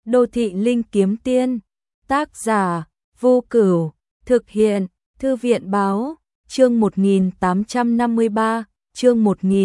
Đô thị linh kiếm tiên, tác giả, Vô Cửu, thực hiện, Thư viện báo, chương 1853, chương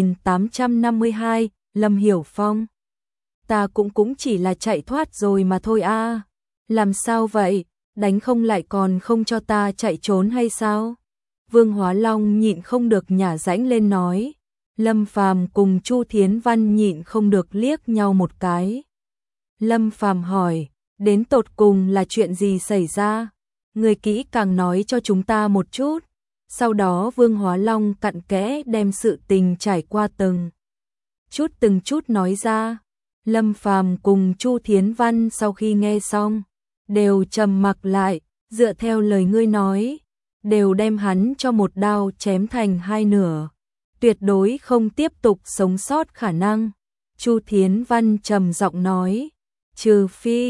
1852, Lâm Hiểu Phong. Ta cũng chỉ là chạy thoát rồi mà thôi a. Làm sao vậy, đánh không lại còn không cho ta chạy trốn hay sao? Vương Hóa Long nhịn không được nhả rãnh lên nói. Lâm Phàm cùng Chu Thiến Văn nhịn không được liếc nhau một cái. Lâm Phàm hỏi, đến tột cùng là chuyện gì xảy ra? Người kỹ càng nói cho chúng ta một chút. Sau đó Vương Hóa Long cặn kẽ đem sự tình trải qua từng chút nói ra. Lâm Phàm cùng Chu Thiến Văn sau khi nghe xong, đều trầm mặc lại, dựa theo lời ngươi nói, đều đem hắn cho một đao chém thành hai nửa. Tuyệt đối không tiếp tục sống sót khả năng. Chu Thiến Văn trầm giọng nói, trừ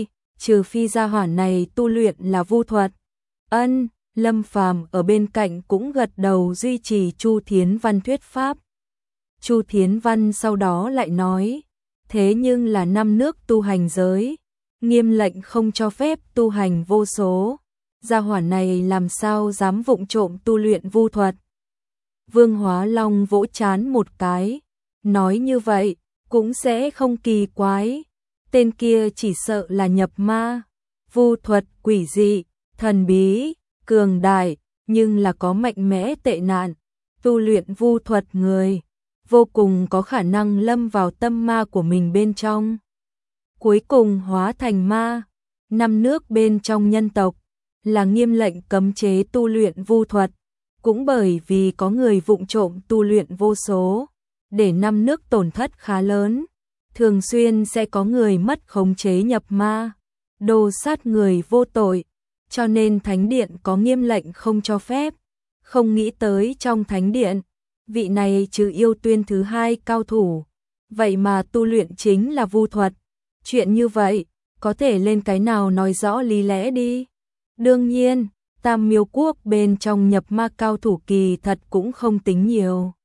phi gia hỏa này tu luyện là vu thuật. Ân, Lâm Phàm ở bên cạnh cũng gật đầu duy trì Chu Thiến Văn thuyết pháp. Chu Thiến Văn sau đó lại nói, thế nhưng là 5 nước tu hành giới, nghiêm lệnh không cho phép tu hành vô số. Gia hỏa này làm sao dám vụng trộm tu luyện vu thuật? Vương Hóa Long vỗ trán một cái, nói như vậy, cũng sẽ không kỳ quái. Tên kia chỉ sợ là nhập ma, vu thuật quỷ dị, thần bí, cường đại, nhưng là có mạnh mẽ tệ nạn. Tu luyện vu thuật người, vô cùng có khả năng lâm vào tâm ma của mình bên trong. Cuối cùng hóa thành ma. 5 nước bên trong nhân tộc là nghiêm lệnh cấm chế tu luyện vu thuật. Cũng bởi vì có người vụng trộm tu luyện vô số, để 5 nước tổn thất khá lớn. Thường xuyên sẽ có người mất khống chế nhập ma, đồ sát người vô tội, cho nên Thánh Điện có nghiêm lệnh không cho phép. Không nghĩ tới trong Thánh Điện, vị này trừ yêu tuyên thứ 2 cao thủ, vậy mà tu luyện chính là vu thuật. Chuyện như vậy, có thể lên cái nào nói rõ lý lẽ đi. Đương nhiên, Tam Miêu Quốc bên trong nhập ma cao thủ kỳ thật cũng không tính nhiều.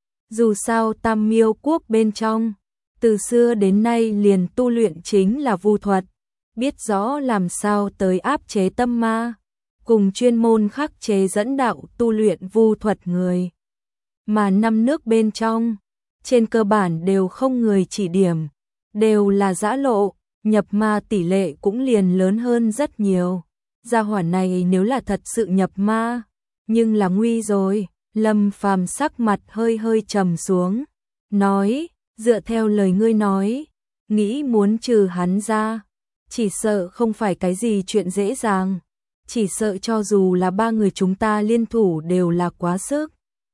Dù sao Tam Miêu Quốc bên trong, từ xưa đến nay liền tu luyện chính là vu thuật, biết rõ làm sao tới áp chế tâm ma, cùng chuyên môn khắc chế dẫn đạo tu luyện vu thuật người. Mà 5 nước bên trong, trên cơ bản đều không người chỉ điểm, đều là giã lộ, nhập ma tỷ lệ cũng liền lớn hơn rất nhiều. Gia hỏa này nếu là thật sự nhập ma, nhưng là nguy rồi. Lâm Phàm sắc mặt hơi trầm xuống, nói, dựa theo lời ngươi nói, nghĩ muốn trừ hắn ra, chỉ sợ không phải cái gì chuyện dễ dàng, chỉ sợ cho dù là 3 người chúng ta liên thủ đều là quá sức.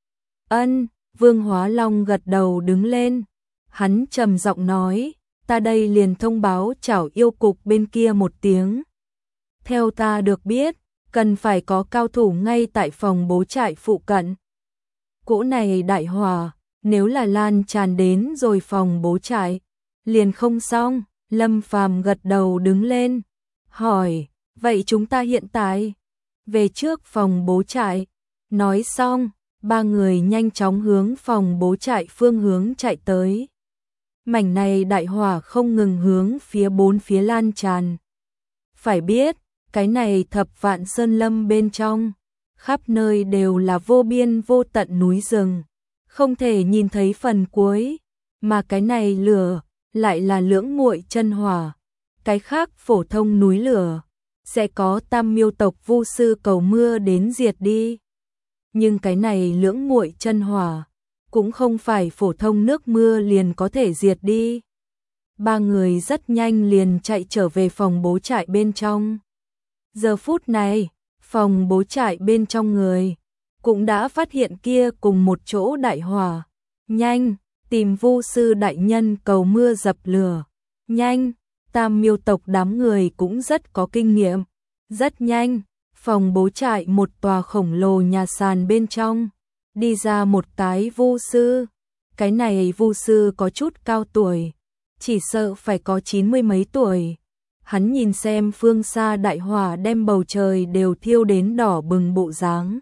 Ân, Vương Hóa Long gật đầu đứng lên, hắn trầm giọng nói, ta đây liền thông báo Chảo Yêu Cục bên kia một tiếng. Theo ta được biết, cần phải có cao thủ ngay tại phòng bố trại phụ cận. Cỗ này đại hỏa, nếu là lan tràn đến rồi phòng bố trại, liền không xong. Lâm Phàm gật đầu đứng lên, hỏi, vậy chúng ta hiện tại về trước phòng bố trại. Nói xong, 3 người nhanh chóng hướng phòng bố trại phương hướng chạy tới. Mảnh này đại hỏa không ngừng hướng phía 4 phía lan tràn. Phải biết, cái này Thập Vạn Sơn Lâm bên trong, khắp nơi đều là vô biên vô tận núi rừng, không thể nhìn thấy phần cuối, mà cái này lửa lại là lưỡng muội chân hỏa. Cái khác phổ thông núi lửa sẽ có Tam Miêu tộc vu sư cầu mưa đến diệt đi. Nhưng cái này lưỡng muội chân hỏa cũng không phải phổ thông nước mưa liền có thể diệt đi. 3 người rất nhanh liền chạy trở về phòng bố trại bên trong. Giờ phút này, phòng bố trại bên trong người cũng đã phát hiện kia cùng một chỗ đại hỏa. Nhanh, tìm vu sư đại nhân cầu mưa dập lửa. Nhanh, Tam Miêu tộc đám người cũng rất có kinh nghiệm. Rất nhanh, phòng bố trại một tòa khổng lồ nhà sàn bên trong, đi ra một cái vu sư. Cái này vu sư có chút cao tuổi, chỉ sợ phải có 90 mấy tuổi. Hắn nhìn xem phương xa đại hỏa đem bầu trời đều thiêu đến đỏ bừng bộ dáng,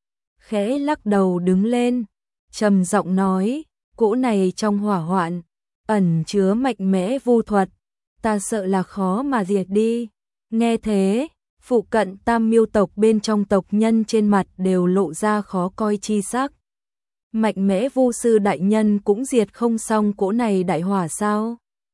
khẽ lắc đầu đứng lên, trầm giọng nói, cỗ này trong hỏa hoạn ẩn chứa mạnh mẽ vu thuật, ta sợ là khó mà diệt đi. Nghe thế, phụ cận Tam Miêu tộc bên trong tộc nhân trên mặt đều lộ ra khó coi chi sắc. Mạnh mẽ Vu sư đại nhân cũng diệt không xong cỗ này đại hỏa sao?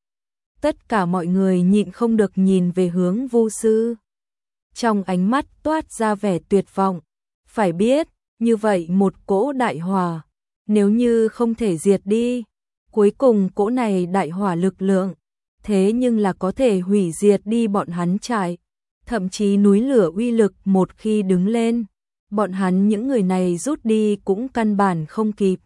Tất cả mọi người nhịn không được nhìn về hướng Vu sư. Trong ánh mắt toát ra vẻ tuyệt vọng. Phải biết, như vậy một cỗ đại hỏa, nếu như không thể diệt đi, cuối cùng cỗ này đại hỏa lực lượng, thế nhưng là có thể hủy diệt đi bọn hắn trại. Thậm chí núi lửa uy lực một khi đứng lên, bọn hắn những người này rút đi cũng căn bản không kịp.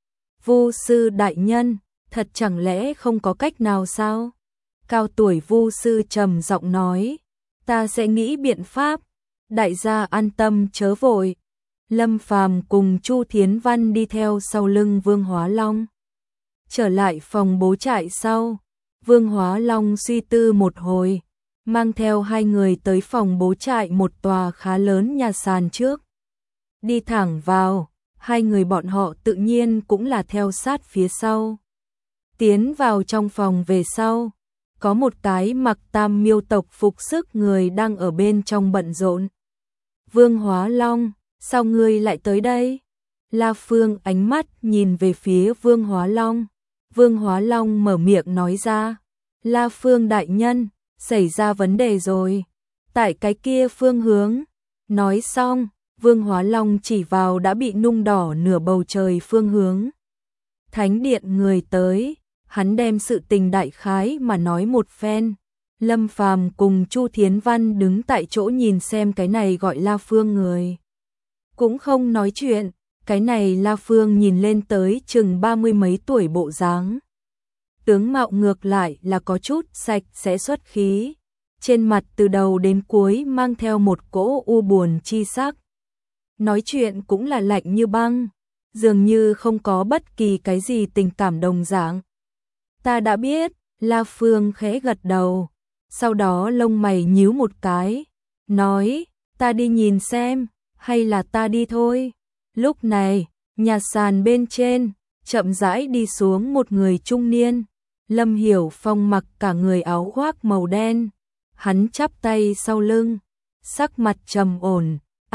Vu sư đại nhân, thật chẳng lẽ không có cách nào sao? Cao tuổi Vu sư trầm giọng nói, ta sẽ nghĩ biện pháp, đại gia an tâm chớ vội. Lâm Phàm cùng Chu Thiến Văn đi theo sau lưng Vương Hóa Long. Trở lại phòng bố trại sau, Vương Hóa Long suy tư một hồi, mang theo hai người tới phòng bố trại một tòa khá lớn nhà sàn trước. Đi thẳng vào, hai người bọn họ tự nhiên cũng là theo sát phía sau. Tiến vào trong phòng về sau, có một cái mặc Tam Miêu tộc phục sức người đang ở bên trong bận rộn. Vương Hóa Long, sao ngươi lại tới đây? La Phương ánh mắt nhìn về phía Vương Hóa Long. Vương Hóa Long mở miệng nói ra, La Phương đại nhân, xảy ra vấn đề rồi. Tại cái kia phương hướng. Nói xong, Vương Hóa Long chỉ vào đã bị nung đỏ nửa bầu trời phương hướng. Thánh điện người tới, hắn đem sự tình đại khái mà nói một phen. Lâm Phàm cùng Chu Thiến Văn đứng tại chỗ nhìn xem cái này gọi La Phương người. Cũng không nói chuyện, cái này La Phương nhìn lên tới chừng 30 mấy tuổi bộ dáng. Tướng mạo ngược lại là có chút sạch sẽ xuất khí, trên mặt từ đầu đến cuối mang theo một cỗ u buồn chi sắc. Nói chuyện cũng là lạnh như băng, dường như không có bất kỳ cái gì tình cảm đồng dạng. Ta đã biết, La Phương khẽ gật đầu, sau đó lông mày nhíu một cái, nói, ta đi nhìn xem, hay là ta đi thôi. Lúc này, nhà sàn bên trên, chậm rãi đi xuống một người trung niên. Lâm Hiểu Phong mặc cả người áo khoác màu đen, hắn chắp tay sau lưng, sắc mặt trầm ổn.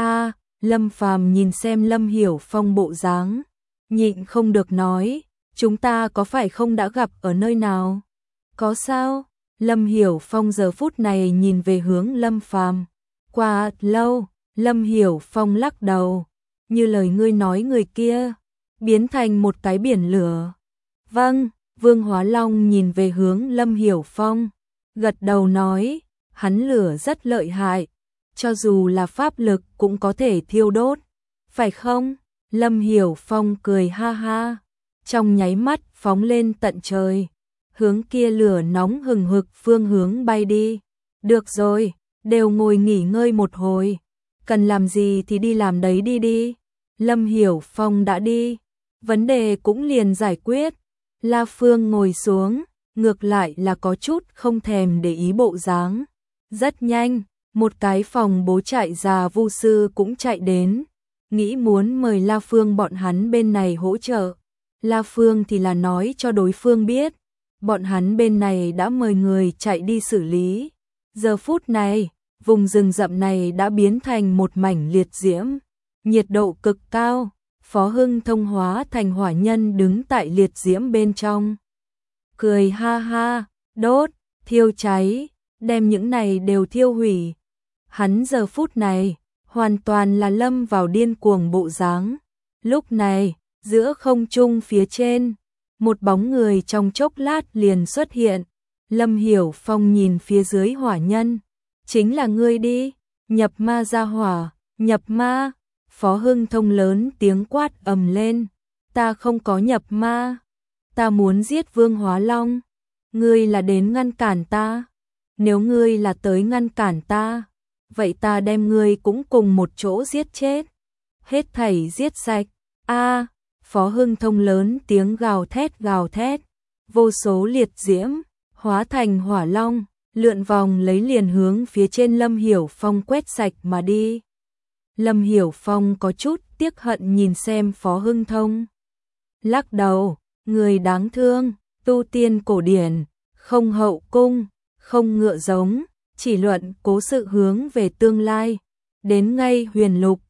Lâm Phàm nhìn xem Lâm Hiểu Phong bộ dáng, nhịn không được nói, chúng ta có phải không đã gặp ở nơi nào? Có sao? Lâm Hiểu Phong giờ phút này nhìn về hướng Lâm Phàm. Qua lâu, Lâm Hiểu Phong lắc đầu, như lời ngươi nói người kia, biến thành một cái biển lửa. Vâng. Vương Hóa Long nhìn về hướng Lâm Hiểu Phong, gật đầu nói, hắn lửa rất lợi hại, cho dù là pháp lực cũng có thể thiêu đốt, phải không? Lâm Hiểu Phong cười ha ha, trong nháy mắt phóng lên tận trời, hướng kia lửa nóng hừng hực phương hướng bay đi. Được rồi, đều ngồi nghỉ ngơi một hồi, cần làm gì thì đi làm đấy đi. Lâm Hiểu Phong đã đi, vấn đề cũng liền giải quyết. La Phương ngồi xuống, ngược lại là có chút không thèm để ý bộ dáng. Rất nhanh, một cái phòng bố trại già Vu sư cũng chạy đến, nghĩ muốn mời La Phương bọn hắn bên này hỗ trợ. La Phương thì là nói cho đối phương biết, bọn hắn bên này đã mời người chạy đi xử lý. Giờ phút này, vùng rừng rậm này đã biến thành một mảnh liệt diễm, nhiệt độ cực cao. Phó Hưng Thông hóa thành hỏa nhân đứng tại liệt diễm bên trong. Cười ha ha, đốt, thiêu cháy, đem những này đều thiêu hủy. Hắn giờ phút này, hoàn toàn là lâm vào điên cuồng bộ dáng. Lúc này, giữa không trung phía trên, một bóng người trong chốc lát liền xuất hiện. Lâm Hiểu Phong nhìn phía dưới hỏa nhân. Chính là ngươi đi, nhập ma ra hỏa, nhập ma. Phó Hưng Thông lớn tiếng quát ầm lên, ta không có nhập ma, ta muốn giết Vương Hóa Long, ngươi là đến ngăn cản ta, nếu ngươi là tới ngăn cản ta, vậy ta đem ngươi cũng cùng một chỗ giết chết, hết thảy giết sạch. Phó Hưng Thông lớn tiếng gào thét, vô số liệt diễm, hóa thành hỏa long, lượn vòng lấy liền hướng phía trên Lâm Hiểu Phong quét sạch mà đi. Lâm Hiểu Phong có chút tiếc hận nhìn xem Phó Hưng Thông. Lắc đầu, người đáng thương, tu tiên cổ điển, không hậu cung, không ngựa giống, chỉ luận cố sự hướng về tương lai. Đến ngay Huyền Lục,